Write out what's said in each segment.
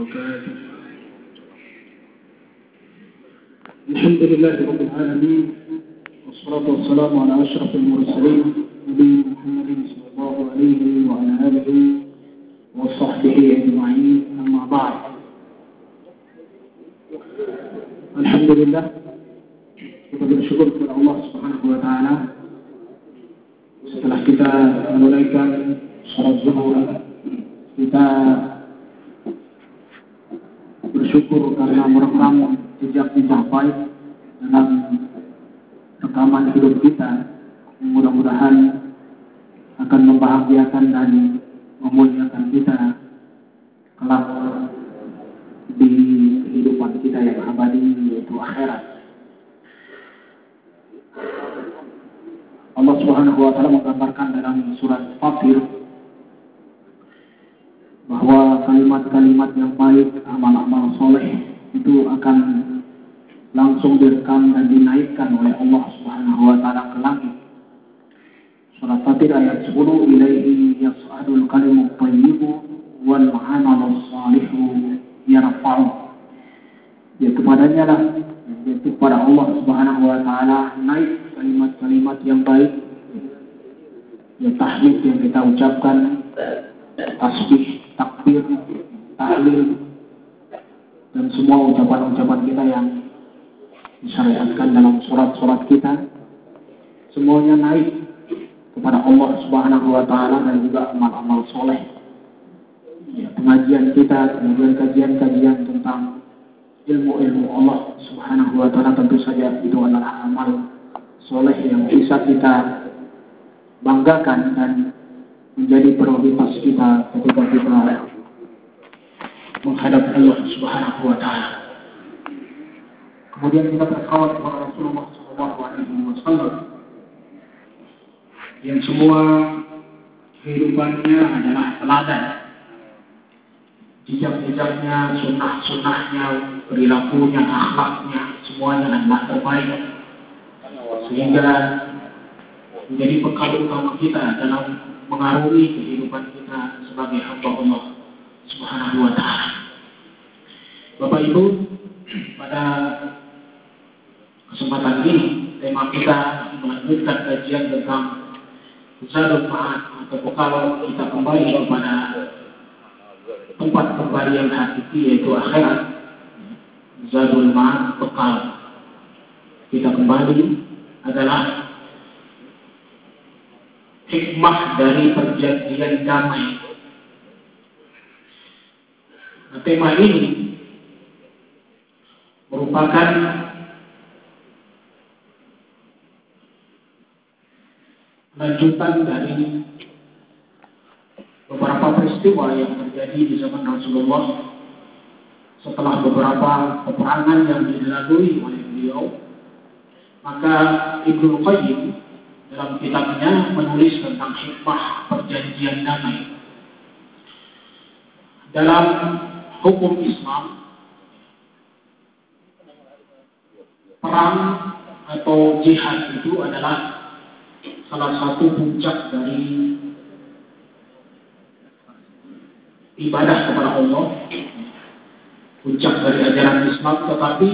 وبركاته. الحمد لله رب العالمين، والصلاة والسلام على أشرف المرسلين نبينا محمد صلى الله عليه وعلى آله وصحبه أجمعين. أما بعد، Alhamdulillah, kita bersyukur kepada Allah Subhanahu wa Ta'ala setelah kita menunaikan salat zuhur. Kita bersyukur karena merekam jejak-jejak baik dalam rekaman hidup kita yang mudah-mudahan akan membahagiakan dan memuliakan kita kelak di kehidupan kita yang abadi, yaitu akhirat. Allah Subhanahu wa Ta'ala menggambarkan dalam surat Fatir bahwa kalimat-kalimat yang baik, amal-amal soleh itu akan langsung direkam dan dinaikkan oleh Allah Subhanahu wa Ta'ala ke langit. Surat Fatir ayat 10, ilaihi yas'adul kalimut thayyibu wal 'amalus shalihu yarfa'u. Ya, kepadanya lah, yaitu kepada Allah Subhanahu wa Ta'ala naik kalimat-kalimat yang baik, ya, tahmid yang kita ucapkan, tasbih, takbir, tahlil, dan semua ucapan-ucapan kita yang disyariatkan dalam surat-surat kita, semuanya naik kepada Allah Subhanahu wa Ta'ala, dan juga amal-amal soleh. Ya, pengajian kita, kemudian kajian-kajian tentang ilmu-ilmu Allah Subhanahu wa Ta'ala, tentu saja itu adalah amal soleh yang bisa kita banggakan dan menjadi prioritas kita ketika kita menghadap Allah Subhanahu wa Ta'ala. Kemudian kita bersalawat kepada Rasulullah SAW yang semua kehidupannya adalah teladan. Jejak-jejaknya, sunnah-sunnahnya, perilakunya, akhlaknya, semuanya adalah terbaik, sehingga menjadi bekal utama kita dalam mengarungi kehidupan kita sebagai hamba Allah Subhanahu wa Ta'ala. Bapak Ibu, pada kesempatan ini tema kita melanjutkan kajian tentang Zadul Ma'ad, atau bekal kita kembali kepada tempat kembali yang hakiki, yaitu akhirat. Zadul Ma'ad, bekal kita kembali adalah hikmah dari perjanjian damai. Nah, tema ini merupakan lanjutan dari beberapa peristiwa yang terjadi di zaman Rasulullah setelah beberapa peperangan yang dilalui oleh beliau. Maka Ibnu Qayyim dalam kitabnya menulis tentang hikmah perjanjian damai. Dalam hukum Islam, perang atau jihad itu adalah salah satu puncak dari ibadah kepada Allah, puncak dari ajaran Islam, tetapi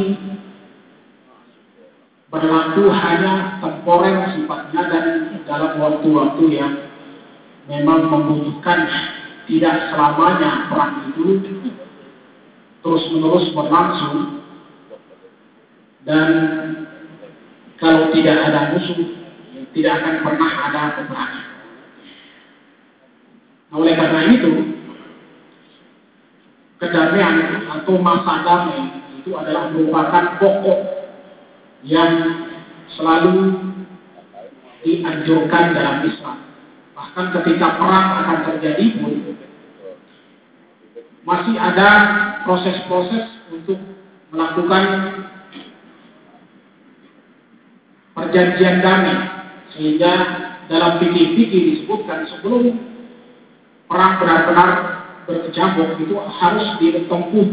berlaku hanya temporer sifatnya dan dalam waktu-waktu yang memang membutuhkan. Tidak selamanya perang itu terus-menerus berlangsung, dan kalau tidak ada musuh, tidak akan pernah ada peperangan. Nah, oleh karena itu, kedamaian atau masa damai itu adalah merupakan pokok yang selalu dianjurkan dalam Islam. Bahkan ketika perang akan terjadi pun masih ada proses-proses untuk melakukan perjanjian damai, sehingga dalam fikih-fikih disebutkan sebelum perang benar-benar berkecamuk itu harus ditempuh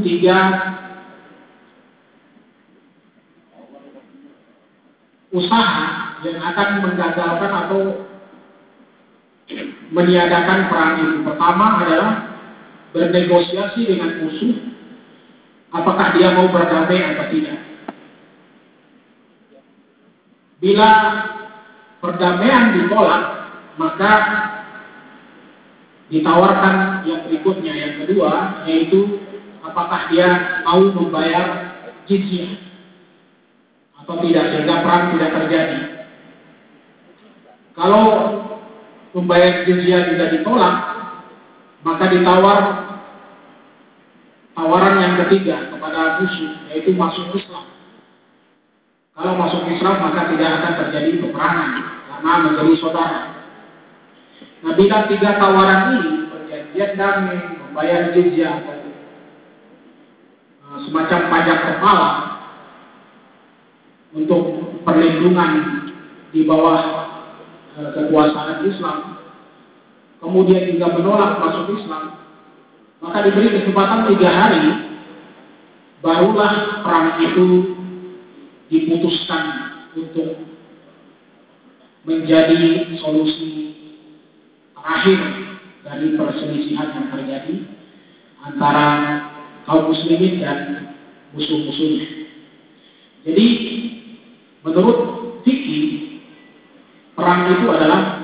3 usaha yang akan menggagalkan atau meniadakan perang itu. Pertama adalah bernegosiasi dengan musuh apakah dia mau berdamai atau tidak. Bila perdamaian ditolak, maka ditawarkan yang berikutnya, yang kedua, yaitu apakah dia mau membayar jizyah atau tidak, sehingga perang tidak terjadi. Kalau membayar jizyah tidak ditolak, maka tawaran yang ketiga kepada musuh, yaitu masuk Islam. Kalau masuk Islam, maka tidak akan terjadi peperangan karena menjadi saudara. Nah, bila tiga tawaran ini, perjanjian damai, membayar jizyah, semacam pajak kepala untuk perlindungan di bawah kekuasaan Islam, kemudian juga menolak masuk Islam, maka diberi kesempatan 3 hari, barulah perang itu diputuskan untuk menjadi solusi terakhir dari perselisihan yang terjadi antara kaum muslimin dan musuh-musuhnya. Jadi menurut fikih, perang itu adalah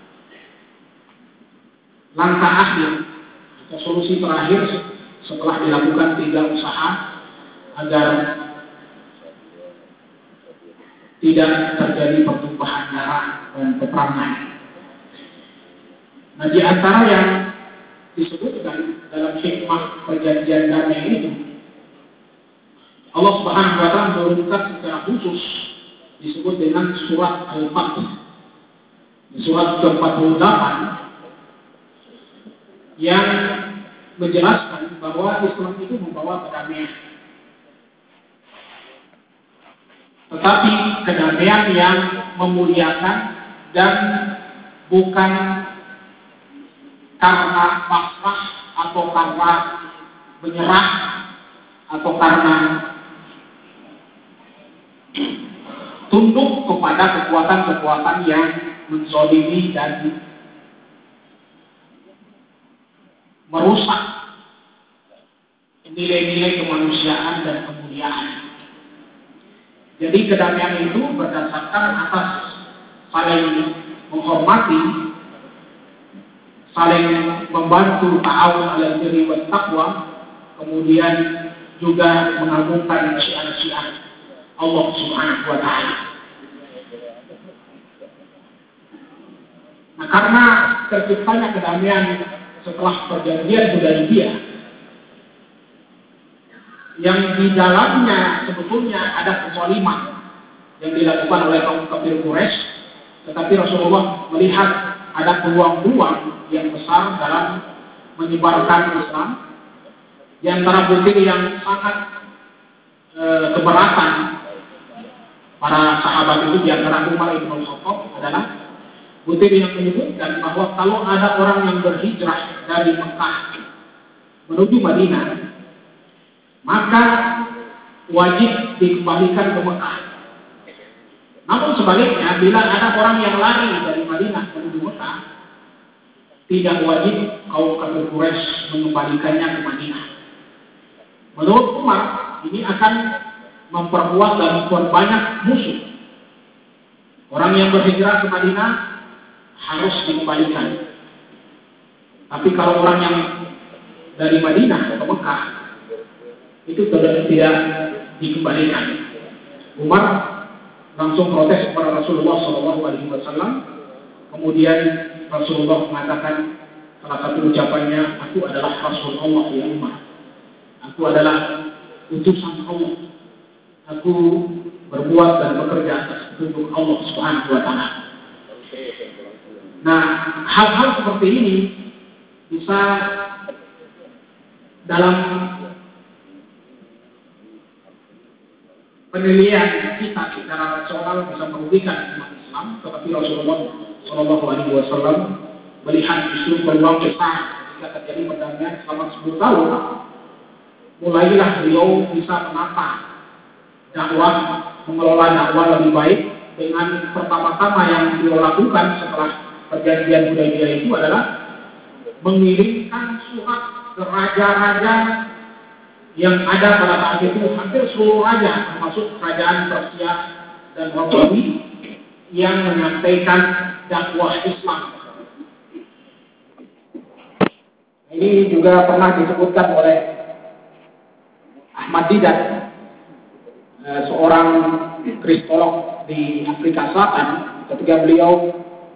langkah akhir atau solusi terakhir setelah dilakukan 3 usaha agar tidak terjadi pertumpahan darah dan peperangan. Nah, di antara yang disebutkan dalam hikmah perjanjian damai itu, Allah Subhanahu wa Ta'ala menurunkan secara khusus disebut dengan surat Al-Fath. Di surat ke-48 yang menjelaskan bahwa Islam itu membawa kedamaian. Tetapi kedamaian yang memuliakan dan bukan karena pasrah atau karena menyerah atau karena tunduk kepada kekuatan-kekuatan yang menzalimi dan merusak nilai-nilai kemanusiaan dan kemuliaan. Jadi kedamaian itu berdasarkan atas saling menghormati, saling membantu, ta'awun 'alal birri wat taqwa, kemudian juga mengagungkan syiar-syiar Allah Subhanahu wa Ta'ala. Nah, karena terciptanya kedamaian setelah perjanjian Hudaybiyah, yang di dalamnya sebetulnya ada kezaliman yang dilakukan oleh kaum kafir Quraisy, tetapi Rasulullah melihat ada peluang-peluang yang besar dalam menyebarkan Islam. Di antara bukti yang sangat keberatan para sahabat itu, di antara Umar bin Khattab, adalah bukti yang menyebutkan bahwa kalau ada orang yang berhijrah dari Mekah menuju Madinah, maka wajib dikembalikan ke Mekah. Namun sebaliknya, bila ada orang yang lari dari Madinah menuju Mekah, tidak wajib kaum kafir Quraisy mengembalikannya ke Madinah. Menurut Umar, ini akan memperkuat dan memperbanyak musuh. Orang yang berhijrah ke Madinah harus dikembalikan. Tapi kalau orang yang dari Madinah ke Mekah, itu tidak dikembalikan. Umar langsung protes kepada Rasulullah SAW. Kemudian Rasulullah mengatakan salah satu ucapannya, "Aku adalah Rasul Allah ya Umar. Aku adalah utusan Allah. Aku berbuat dan bekerja atas petunjuk Allah Subhanahu wa Ta'ala." Nah, hal-hal seperti ini bisa dalam penilaian kita secara rasional bisa merugikan umat Islam, tetapi Rasulullah SAW melihat justru peluang besar ketika terjadi perdamaian selama 10 tahun. Mulailah beliau bisa menata dakwah, mengelola dakwah lebih baik, dengan pertama-tama yang beliau lakukan setelah perjanjian Hudaybiyah itu adalah mengirimkan surat ke raja-raja yang ada pada saat itu hampir seluruh raja termasuk kerajaan Persia dan Romawi yang menyampaikan dakwah Islam. Ini juga pernah disebutkan oleh Ahmad Didat, seorang kristolog di Afrika Selatan, ketika beliau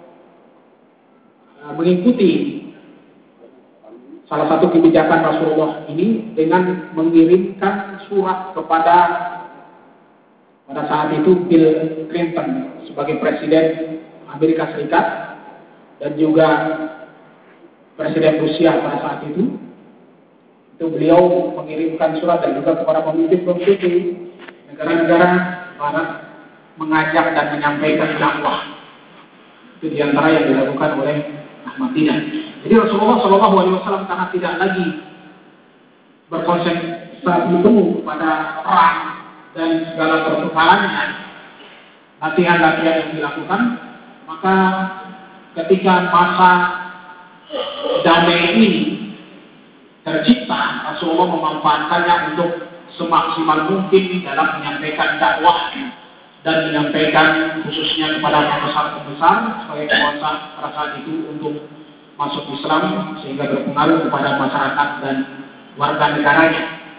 mengikuti salah satu kebijakan Rasulullah ini dengan mengirimkan surat kepada pada saat itu Bill Clinton sebagai Presiden Amerika Serikat dan juga Presiden Rusia pada saat itu beliau mengirimkan surat dan juga kepada pemimpin-pemimpin di negara-negara Barat mengajak dan menyampaikan dakwah. Itu diantara yang dilakukan oleh Ahmad Didat. Jadi Rasulullah SAW karena tidak lagi berkonsentrasi penuh pada perang dan segala persoalannya, latihan-latihan yang dilakukan, maka ketika masa damai ini tercipta, Rasulullah memanfaatkannya untuk semaksimal mungkin dalam menyampaikan dakwah dan menyampaikan khususnya kepada pembesar-pembesar sebagai penguasa pada saat itu untuk masuk Islam sehingga berpengaruh kepada masyarakat dan warga negaranya.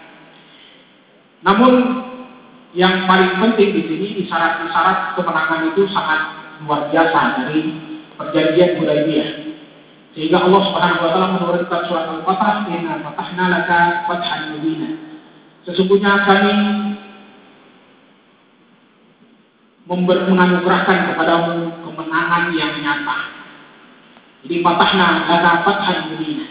Namun yang paling penting di sini isyarat-isyarat kemenangan itu sangat luar biasa dari perjanjian Hudaybiyah. Sehingga Allah Subhanahu wa taala menurunkan surat Al-Fatah, "Inna fatahna laka fathan mubina." Sesungguhnya kami menganugerahkan kepadamu kemenangan yang nyata. Jadi fatahna laka fathan mubina.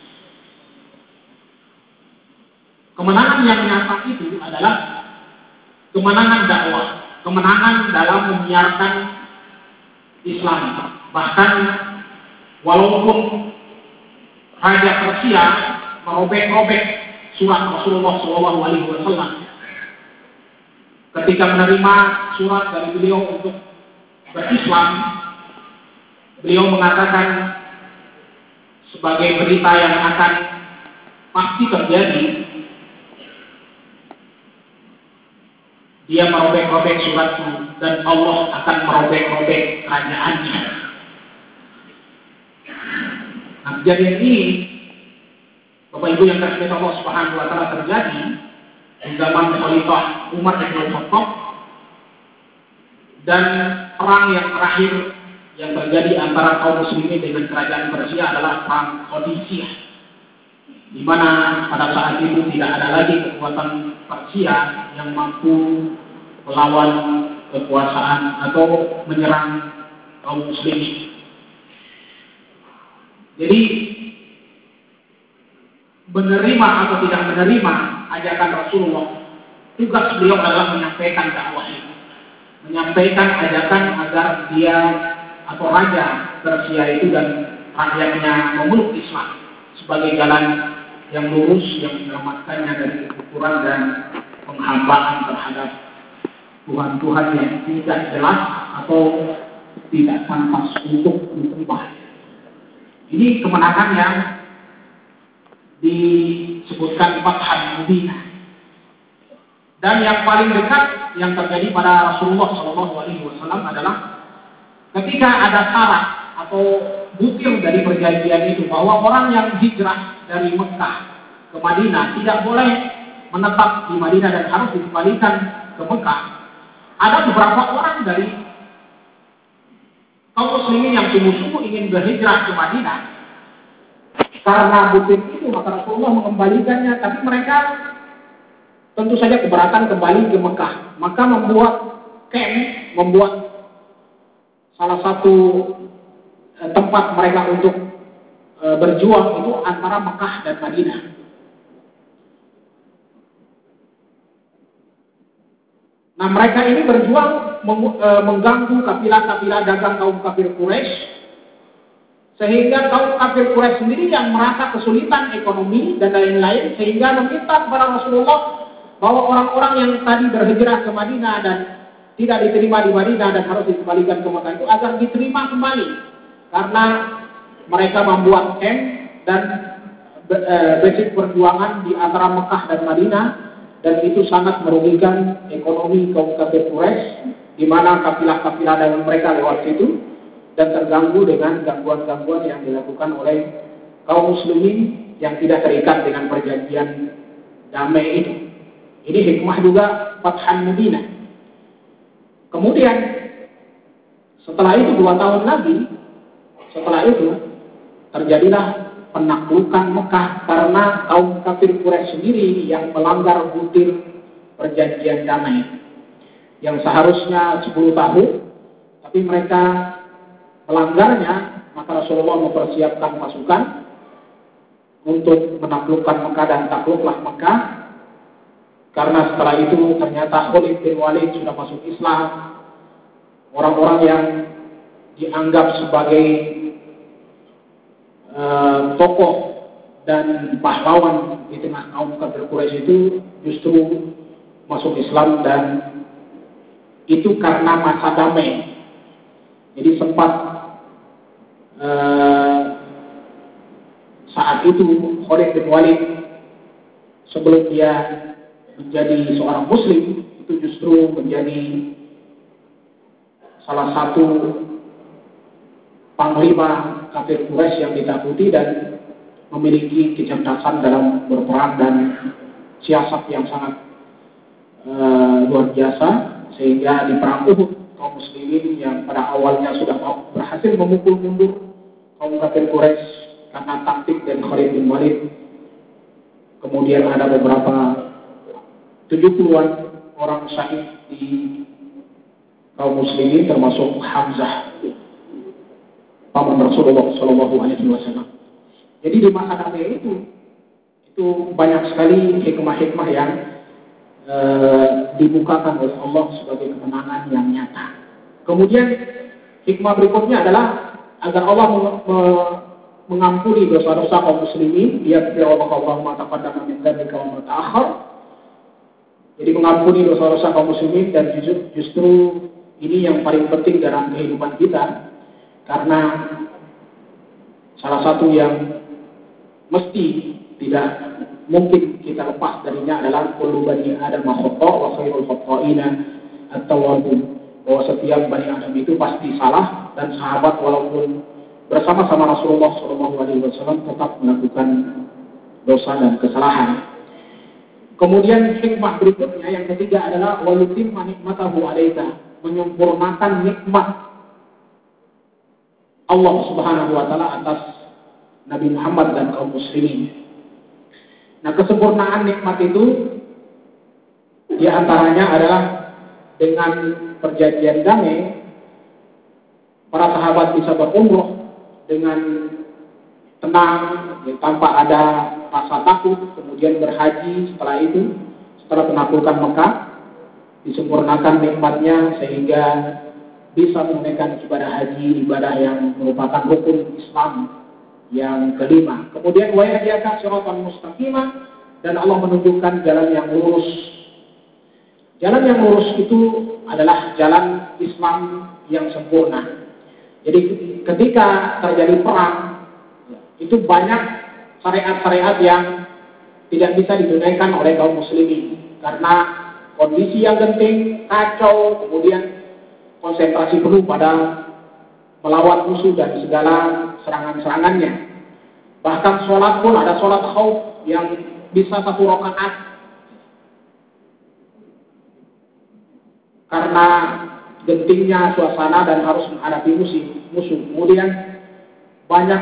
Kemenangan yang nyata itu adalah kemenangan dakwah, kemenangan dalam menyiarkan Islam. Bahkan walaupun Raja Persia merobek-robek surat Rasulullah SAW, ketika menerima surat dari beliau untuk berislam, beliau mengatakan sebagai berita yang akan pasti terjadi, dia merobek-robek suratku dan Allah akan merobek-robek kerajaannya. Nah, kejadian ini, Bapak Ibu yang kasih Allah Subhanahu wa taala, terjadi di zaman Khalifah Umar bin Khattab, dan perang yang terakhir yang terjadi antara kaum muslimin dengan kerajaan Persia adalah perang Qadisiyah, di mana pada saat itu tidak ada lagi kekuatan Persia yang mampu melawan kekuasaan atau menyerang kaum muslimin. Jadi menerima atau tidak menerima ajakan Rasulullah, tugas beliau adalah menyampaikan dakwah ini, menyampaikan ajakan agar dia atau raja Persia itu dan rakyatnya memeluk Islam sebagai jalan yang lurus yang menyelamatkannya dari kekufuran dan penghambaan terhadap Tuhan-Tuhan yang tidak jelas atau tidak pantas untuk disembah. Ini kemenangan yang disebutkan Fathan Mubinah. Dan yang paling dekat yang terjadi pada Rasulullah SAW adalah ketika ada syarat atau butir dari perjanjian itu, bahwa orang yang hijrah dari Mekah ke Madinah tidak boleh menetap di Madinah dan harus dikembalikan ke Mekah. Ada beberapa orang dari kaum muslimin yang sungguh-sungguh ingin berhijrah ke Madinah. Karena butir itu maka Rasulullah mengembalikannya, tapi mereka tentu saja keberatan kembali ke Mekah. Maka membuat salah satu tempat mereka untuk berjuang itu antara Mekah dan Madinah. Nah, mereka ini berjuang mengganggu kafilah-kafilah dagang kaum kafir Quraisy, sehingga kaum kafir Quraisy sendiri yang merasa kesulitan ekonomi dan lain-lain, sehingga meminta kepada Rasulullah bahwa orang-orang yang tadi berhijrah ke Madinah dan tidak diterima di Madinah dan harus dikembalikan ke Mekah itu agar diterima kembali, karena mereka membuat camp dan basic perjuangan di antara Mekah dan Madinah, dan itu sangat merugikan ekonomi kaum kafir Quraisy, di mana kafilah-kafilah dalam mereka lewat situ dan terganggu dengan gangguan-gangguan yang dilakukan oleh kaum muslimin yang tidak terikat dengan perjanjian damai itu. Ini hikmah juga Fathan Madinah. Kemudian setelah itu 2 tahun lagi, setelah itu terjadilah penaklukan Mekah karena kaum kafir Quraisy sendiri yang melanggar butir perjanjian damai yang seharusnya 10 tahun, tapi mereka melanggarnya. Maka Rasulullah mempersiapkan pasukan untuk menaklukkan Mekah dan takluklah Mekah. Karena setelah itu ternyata Khalid bin Walid sudah masuk Islam. Orang-orang yang dianggap sebagai tokoh dan pahlawan di tengah kaum kafir Quraisy itu justru masuk Islam, dan itu karena masa damai. Jadi sempat saat itu Khalid bin Walid sebelum dia menjadi seorang muslim itu justru menjadi salah satu panglima kafir Quraisy yang ditakuti dan memiliki kecerdasan dalam berperang dan siasat yang sangat luar biasa, sehingga di perang Uhud kaum muslimin yang pada awalnya sudah berhasil memukul mundur kaum kafir Quraisy karena taktik dan Khalid bin Walid, kemudian ada beberapa 70-an orang syahid di kaum muslimin termasuk Hamzah paman Rasulullah Shallallahu Alaihi Wasallam. Jadi di masa damai itu banyak sekali hikmah-hikmah yang dibukakan oleh Allah sebagai kemenangan yang nyata. Kemudian hikmah berikutnya adalah agar Allah mengampuni dosa-dosa kaum muslimin. Dia Allah taqaddama min dzalika wa ma ta'akhkhar. Jadi mengampuni dosa-dosa kaum muslimin, dan justru ini yang paling penting dalam kehidupan kita, karena salah satu yang mesti tidak mungkin kita lepas darinya adalah kullu bani adam khata' wa khairul khata'ina at-tawwabun, bahwa setiap bani Adam itu pasti salah, dan sahabat walaupun bersama-sama Rasulullah SAW tetap melakukan dosa dan kesalahan. Kemudian hikmah berikutnya yang ketiga adalah wa yutimma nikmatahu 'alaika, menyempurnakan nikmat Allah Subhanahu wa taala atas Nabi Muhammad dan kaum muslimin. Nah, kesempurnaan nikmat itu di antaranya adalah dengan perjanjian damai, para sahabat bisa berumrah dengan tenang, tanpa ada rasa takut, kemudian berhaji setelah penaklukan Mekah, disempurnakan nikmatnya sehingga bisa menunaikan ibadah haji, ibadah yang merupakan rukun Islam yang kelima. Kemudian wa yahdika shiratan mustaqimah, dan Allah menunjukkan jalan yang lurus. Jalan yang lurus itu adalah jalan Islam yang sempurna. Jadi ketika terjadi perang, itu banyak syariat-syariat yang tidak bisa ditunaikan oleh kaum muslimin karena kondisi yang genting, kacau, kemudian konsentrasi penuh pada melawan musuh dan segala serangan-serangannya. Bahkan sholat pun ada sholat khauf yang bisa 1 rakaat karena gentingnya suasana dan harus menghadapi musuh. Kemudian banyak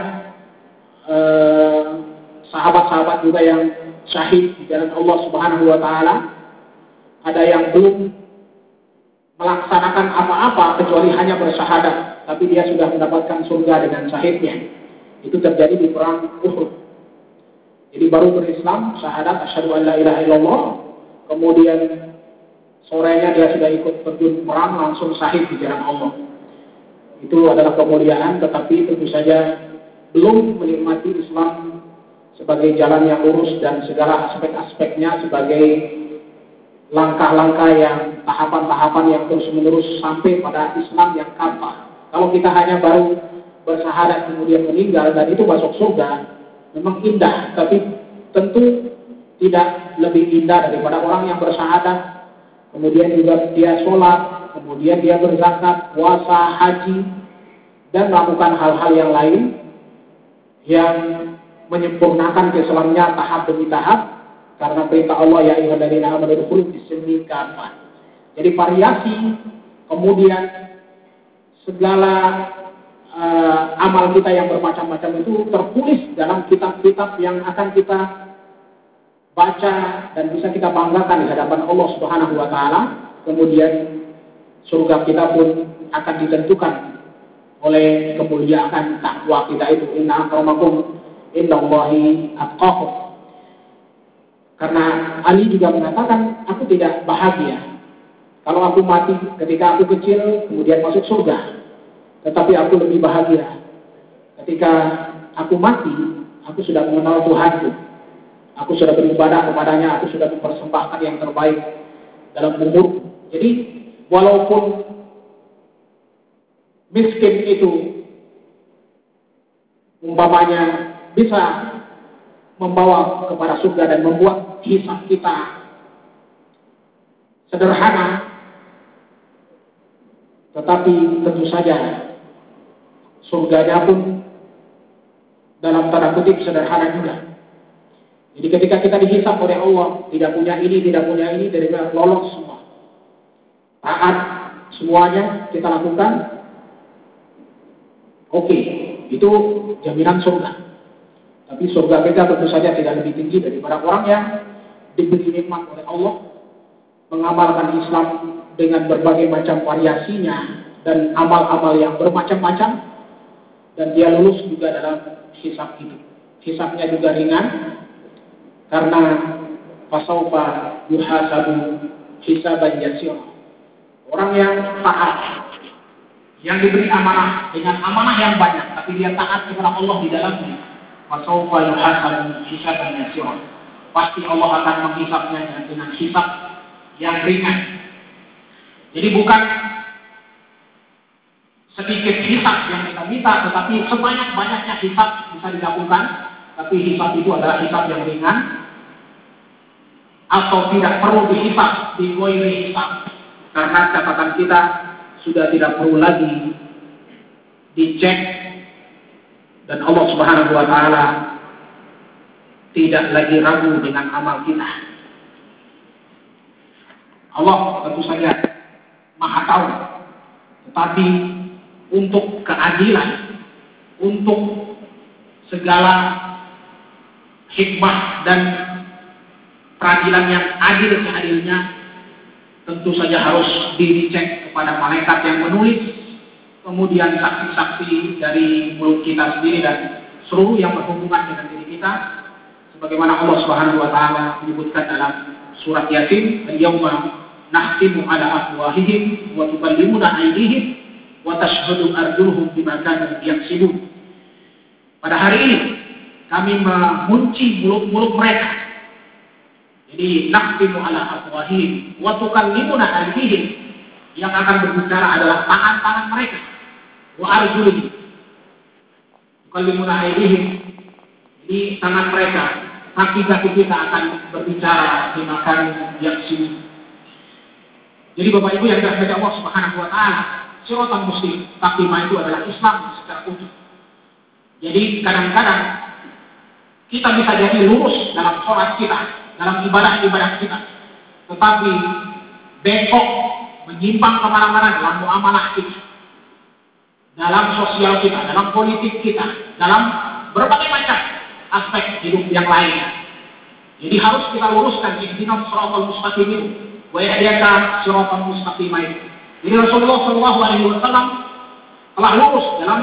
sahabat-sahabat juga yang syahid di jalan Allah Subhanahu wa taala. Ada yang belum melaksanakan apa-apa kecuali hanya bersyahadat, tapi dia sudah mendapatkan surga dengan syahidnya. Itu terjadi di perang Uhud. Jadi baru berislam, syahadat asyhadu an la ilaha illallah, kemudian sorenya dia sudah ikut terjun perang, langsung syahid di jalan Allah. Itu adalah kemuliaan, tetapi tentu saja belum menikmati Islam sebagai jalan yang lurus dan segala aspek-aspeknya sebagai langkah-langkah yang tahapan-tahapan yang terus-menerus sampai pada Islam yang kafah. Kalau kita hanya baru bersyahadat kemudian meninggal dan itu masuk surga, memang indah, tapi tentu tidak lebih indah daripada orang yang bersyahadat, kemudian juga dia sholat, kemudian dia berzakat, puasa, haji, dan melakukan hal-hal yang lain yang menyempurnakan Islamnya tahap demi tahap, karena perintah Allah ya ayyuhalladzina amanu udkhulu fis-silmi kafah. Jadi variasi, kemudian segala amal kita yang bermacam-macam itu tertulis dalam kitab-kitab yang akan kita baca dan bisa kita banggakan di hadapan Allah Subhanahu wa taala. Kemudian surga kita pun akan ditentukan oleh kemuliaan takwa kita itu. Inna akramakum indallahi atqakum. Karena Ali juga mengatakan, aku tidak bahagia kalau aku mati ketika aku kecil kemudian masuk surga. Tetapi aku lebih bahagia ketika aku mati, aku sudah mengenal Tuhanku. Aku sudah beribadah kepadanya, aku sudah mempersembahkan yang terbaik dalam umurku. Jadi, walaupun miskin itu umpamanya bisa membawa kepada surga dan membuat hisab kita sederhana, tetapi tentu saja surganya pun dalam tanda kutip sederhana juga. Jadi ketika kita dihisab oleh Allah, tidak punya ini, dari lolos semua. Taat semuanya kita lakukan, oke, itu jaminan surga. Tapi surga kita tentu saja tidak lebih tinggi daripada orang yang diberi nikmat oleh Allah, mengamalkan Islam dengan berbagai macam variasinya dan amal-amal yang bermacam-macam, dan dia lulus juga dalam hisab itu. Hisabnya juga ringan, karena fasaufa yuhasabu hisaban yasir. Orang yang taat, yang diberi amanah dengan amanah yang banyak, tapi dia taat kepada Allah di dalamnya, fasaufa yuhasabu hisaban yasir. Pasti Allah akan menghisabnya dengan hisab yang ringan. Jadi bukan sedikit hisab yang kita minta, tetapi sebanyak-banyaknya hisab bisa dilakukan. Tapi hisab itu adalah hisab yang ringan, atau tidak perlu dihisab, digoiri hisab, karena catatan kita sudah tidak perlu lagi dicek, dan Allah Subhanahu wa taala tidak lagi ragu dengan amal kita. Allah tentu saja Maha tahu, tetapi untuk keadilan, untuk segala hikmah dan peradilan yang adil seadilnya, tentu saja harus dicek kepada malaikat yang menulis, kemudian saksi-saksi dari mulut kita sendiri dan seluruh yang berhubungan dengan diri kita, sebagaimana Allah Subhanahu wa taala menyebutkan dalam surat Yasin, "Al-yauma nahtimu ala afwahihim wa tukallimuna aydihim wa tashhadu arjuluhum bima kanu yaksibun." Pada hari ini kami mengunci mulut-mulut mereka. Jadi nahtimu ala afwahihim wa tukallimuna aydihim, yang akan berbicara adalah tangan-tangan mereka. Wa arjuluhum tukallimuna aydihim, jadi tangan mereka, kaki-kaki kita akan berbicara bima kanu yaksibun. Jadi Bapak Ibu yang dirahmati Allah Subhanahu wa taala, siratan muslim taklimah itu adalah Islam secara utuh. Jadi kadang-kadang kita bisa jadi lurus dalam sholat kita, dalam ibadah-ibadah kita, tetapi bengkok, menyimpang kemana-mana dalam muamalah kita, dalam sosial kita, dalam politik kita, dalam berbagai macam aspek hidup yang lainnya. Jadi harus kita luruskan ihdinas shiratal mustaqim itu. Wa yahdika siratan mustaqimah. Jadi Rasulullah Shallallahu Alaihi Wasallam telah lurus dalam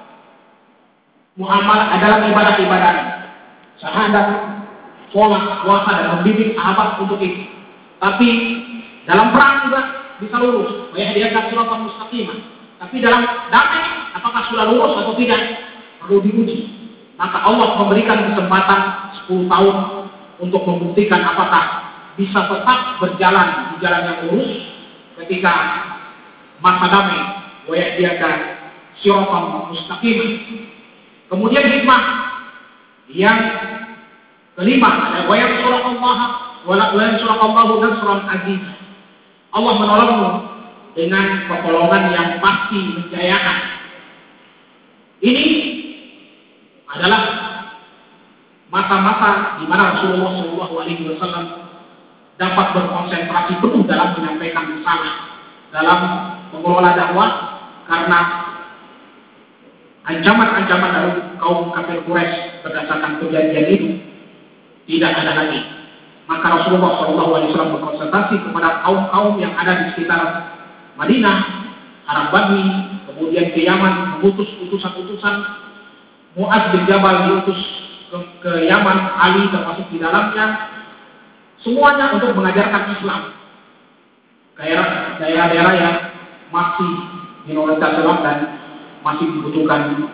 muamalah, dalam ibadah-ibadah, syahadat, sholat, puasa, dan membimbing sahabat untuk itu. Tapi dalam perang juga bisa lurus. Wa yahdika siratan mustaqimah. Tapi dalam damai, apakah sudah lurus atau tidak, perlu diuji. Maka Allah memberikan kesempatan 10 tahun untuk membuktikan apakah bisa tetap berjalan di jalan yang lurus ketika masa damai. Wa yahdika siratan mustaqim. Kemudian hikmah Yang kelima ada wa yansurallahu nasran aziz. Allah menolongmu dengan pertolongan yang pasti menjayakan. Ini adalah masa-masa di mana Rasulullah SAW dapat berkonsentrasi penuh dalam menyampaikan risalah, dalam mengelola dakwah, karena ancaman-ancaman dari kaum kafir Quraisy berdasarkan perjanjian itu tidak ada lagi. Maka Rasulullah SAW berkonsentrasi kepada kaum-kaum yang ada di sekitar Madinah, Arab Badui, kemudian ke Yaman, mengutus utusan-utusan. Mu'adz bin Jabal diutus ke Yaman, Ali termasuk di dalamnya, semuanya untuk mengajarkan Islam. Daerah-daerah yang masih minoritas Islam dan masih dibutuhkan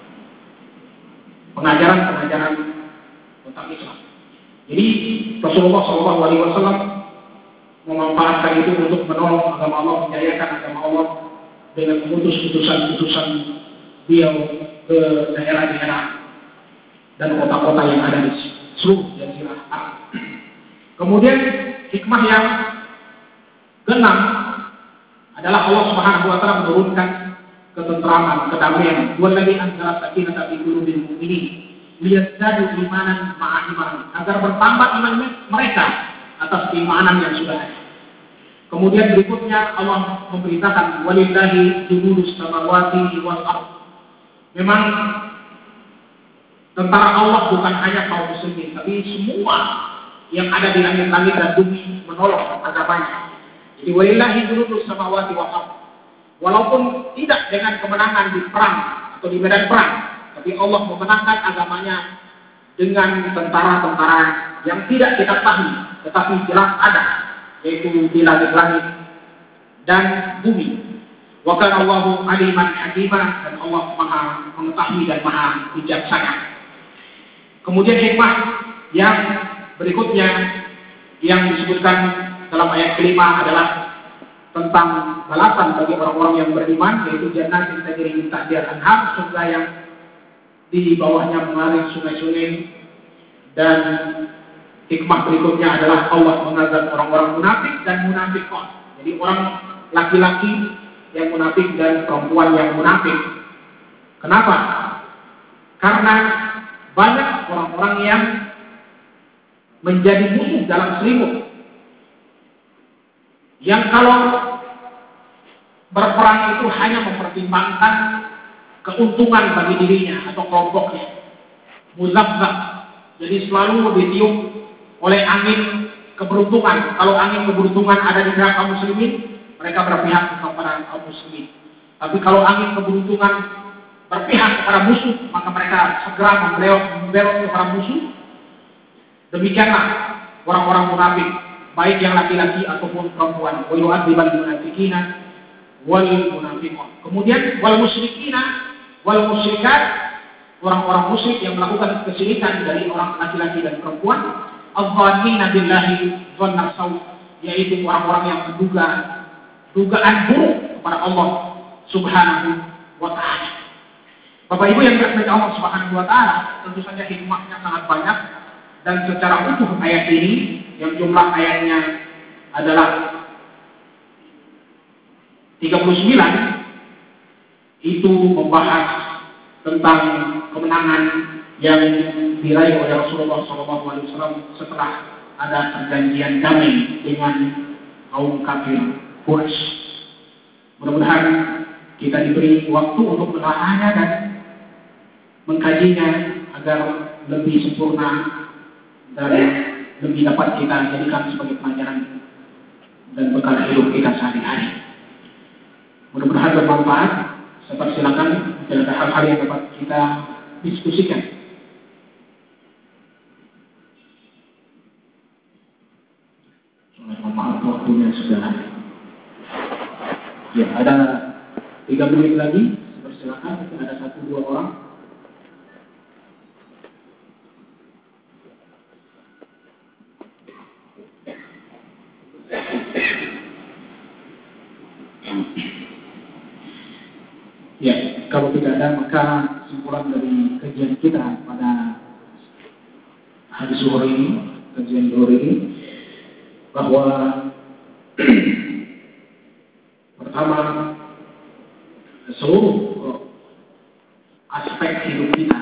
pengajaran-pengajaran tentang Islam. Jadi Rasulullah SAW memanfaatkan itu untuk menolong agama Allah, menjayakan agama Allah dengan mengutus utusan-utusan beliau ke daerah-daerah dan kota-kota yang ada di seluruh Jazirah Arab. Kemudian hikmah yang keenam adalah Allah Subhanahu wa taala menurunkan ketentraman, kedamaian. Wallazi anzala sakinata fi qulubil mu'minin liyazdadu imanan ma'a iman, agar bertambah iman mereka atas keimanan yang sudah ada. Kemudian berikutnya Allah memberitakan walillahi junudus samawati wal ardh. Memang tentara Allah bukan hanya kaum muslimin, tapi semua yang ada di langit-langit dan bumi menolong agamanya. Jadi walillahi junudus samawati wal ardh. Walaupun tidak dengan kemenangan di perang atau di medan perang, tapi Allah memenangkan agamanya dengan tentara-tentara yang tidak kita pahami, tetapi jelas ada, yaitu di langit-langit dan bumi. Wa kana Allahu aliman hakima, dan Allah Maha mengetahui dan Maha bijaksana. Kemudian hikmah yang berikutnya yang disebutkan dalam ayat kelima adalah tentang balasan bagi orang-orang yang beriman, yaitu jannatin tajri min tahtiha al-anhar, surga yang di bawahnya mengalir sungai-sungai. Dan hikmah berikutnya adalah Allah mengazab orang-orang munafik dan munafikon. Jadi orang laki-laki yang munafik dan perempuan yang munafik. Kenapa? Karena banyak orang-orang yang menjadi musuh dalam selimut, yang kalau berperang itu hanya mempertimbangkan keuntungan bagi dirinya atau kelompoknya. Muzabbab, jadi selalu ditiup oleh angin keberuntungan. Kalau angin keberuntungan ada di pihak kaum muslimin, mereka berpihak kepada kaum muslimin. Tapi kalau angin keberuntungan berpihak kepada musuh, maka mereka segera membelot kepada musuh. Demikianlah orang-orang munafik, baik yang laki-laki ataupun perempuan. Wa yu'adzibal munafiqina wal munafiqat. Kemudian wal musyrikina wal musyrikat, orang-orang musyrik yang melakukan kesyirikan dari orang laki-laki dan perempuan. Adh-dhannina billahi dhanna saw, yaitu orang-orang yang menduga dugaan buruk kepada Allah Subhanahu wa taala. Bapak Ibu yang dirahmati Allah Subhanahu wa taala, tentu saja hikmahnya sangat banyak, dan secara utuh ayat ini yang jumlah ayatnya adalah 39, itu membahas tentang kemenangan yang diraih oleh Rasulullah SAW setelah ada perjanjian damai dengan kaum kafir Quraisy. Mudah-mudahan kita diberi waktu untuk menelaahnya dan mengkajinya agar lebih sempurna dan lebih dapat kita jadikan sebagai pelajaran dan bekal hidup kita sehari-hari. Mudah-mudahan bermanfaat. Saya persilakan jika ada hal-hal yang dapat kita diskusikan. Mohon maaf waktunya sudah. Ya, ada 3 menit lagi. Persilakan, ada 1-2 orang. Ya, kalau tidak ada, maka kesimpulan dari kajian kita pada hari zuhur ini, kajian zuhur ini, bahwa pertama, seluruh aspek hidup kita,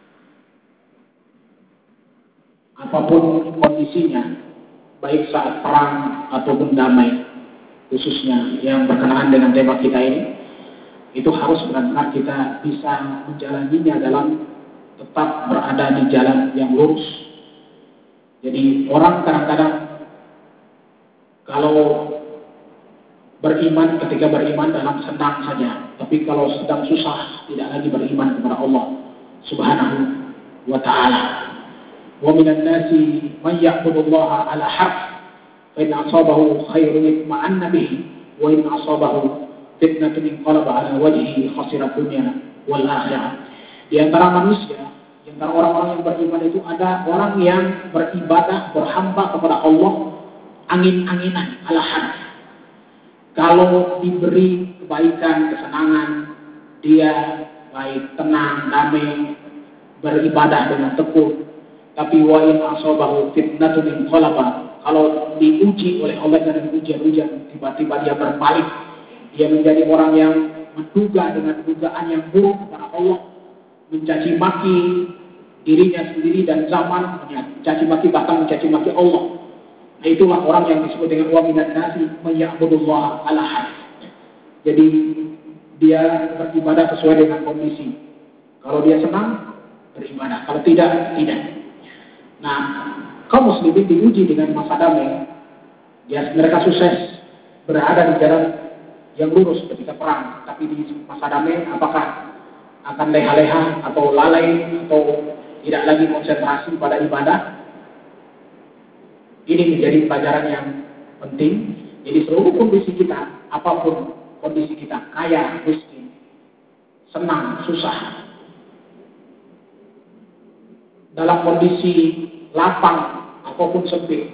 apapun kondisinya, baik saat perang ataupun damai, khususnya yang berkenaan dengan tema kita ini, itu harus benar-benar kita bisa menjalaninya dalam tetap berada di jalan yang lurus. Jadi orang kadang-kadang kalau beriman, ketika beriman dalam senang saja, tapi kalau sedang susah tidak lagi beriman kepada Allah Subhanahu wa Ta'ala. Wa minan nasi man ya'budullaha ala harf, fa in asabahu khairun itma'anna bihi, wa in asabahu fitnatun inqalaba ala wajhihi khasira dunya wal akhirah. Di antara manusia, di antara orang-orang yang beriman itu ada orang yang beribadah, berhamba kepada Allah angin-anginan, ala harf. Kalau diberi kebaikan, kesenangan, dia baik, tenang, damai, beribadah dengan tekun. Tapi wa in asabahu fitnatun inqalaba, kalau diuji oleh Allah dengan ujian-ujian, tiba-tiba dia berbalik. Dia menjadi orang yang menduga dengan dugaan yang buruk kepada Allah, mencaci maki dirinya sendiri dan zaman, mencaci maki, bahkan mencaci maki Allah. Nah, itulah orang yang disebut dengan wa minan nasi may ya'budullaha ala harf. Jadi dia beribadah sesuai dengan kondisi. Kalau dia senang, beribadah. Kalau tidak, tidak. Nah, kaum muslimin diuji dengan masa damai. Mereka sukses berada di jalan yang lurus ketika perang, tapi di masa damai apakah akan leha-leha atau lalai atau tidak lagi konsentrasi pada ibadah? Ini menjadi pelajaran yang penting. Jadi seluruh kondisi kita, apapun kondisi kita, kaya, miskin, senang, susah, dalam kondisi lapang ataupun sempit,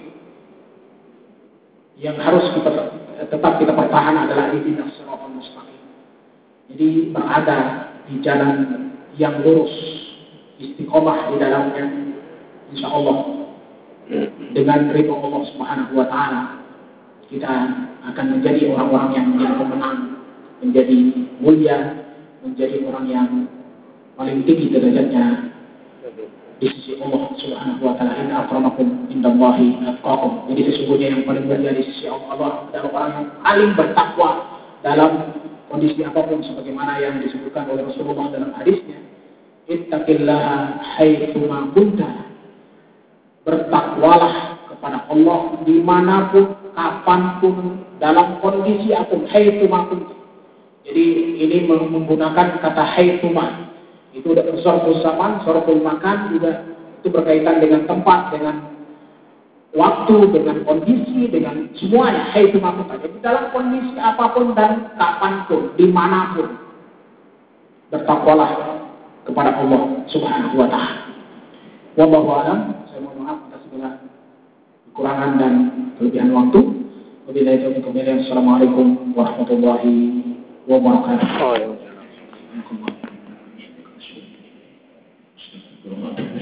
yang harus tetap kita pertahan adalah ihdinas siratal mustaqim. Jadi berada di jalan yang lurus, istiqomah di dalamnya, insya Allah dengan ridho Allah Subhanahu wa Ta'ala, kita akan menjadi orang-orang yang menjadi pemenang, menjadi mulia, menjadi orang yang paling tinggi derajatnya di sisi Allah Subhanahu wa Ta'ala. Inna akramakum indallahi atqakum. Jadi sesungguhnya yang paling mulia di sisi Allah adalah orang yang paling bertakwa dalam kondisi apapun, sebagaimana yang disebutkan oleh Rasulullah dalam hadisnya, ittaqillaha haitsu ma kunta. Bertakwalah kepada Allah dimanapun, kapanpun, dalam kondisi apapun, haitsu ma kunta. Jadi ini menggunakan kata haitsu ma. Itu udah zarful zaman, zarful makan, juga itu berkaitan dengan tempat, dengan waktu, dengan kondisi, dengan semuanya. Haitsu ma kunta. Jadi dalam kondisi apapun dan kapanpun, dimanapun, bertakwalah kepada Allah Subhanahu wa Ta'ala. Wallahu a'lam. Saya mohon maaf atas segala kekurangan dan kelebihan waktu. Wabillahi taufiq wal hidayah. Assalamualaikum warahmatullahi wabarakatuh.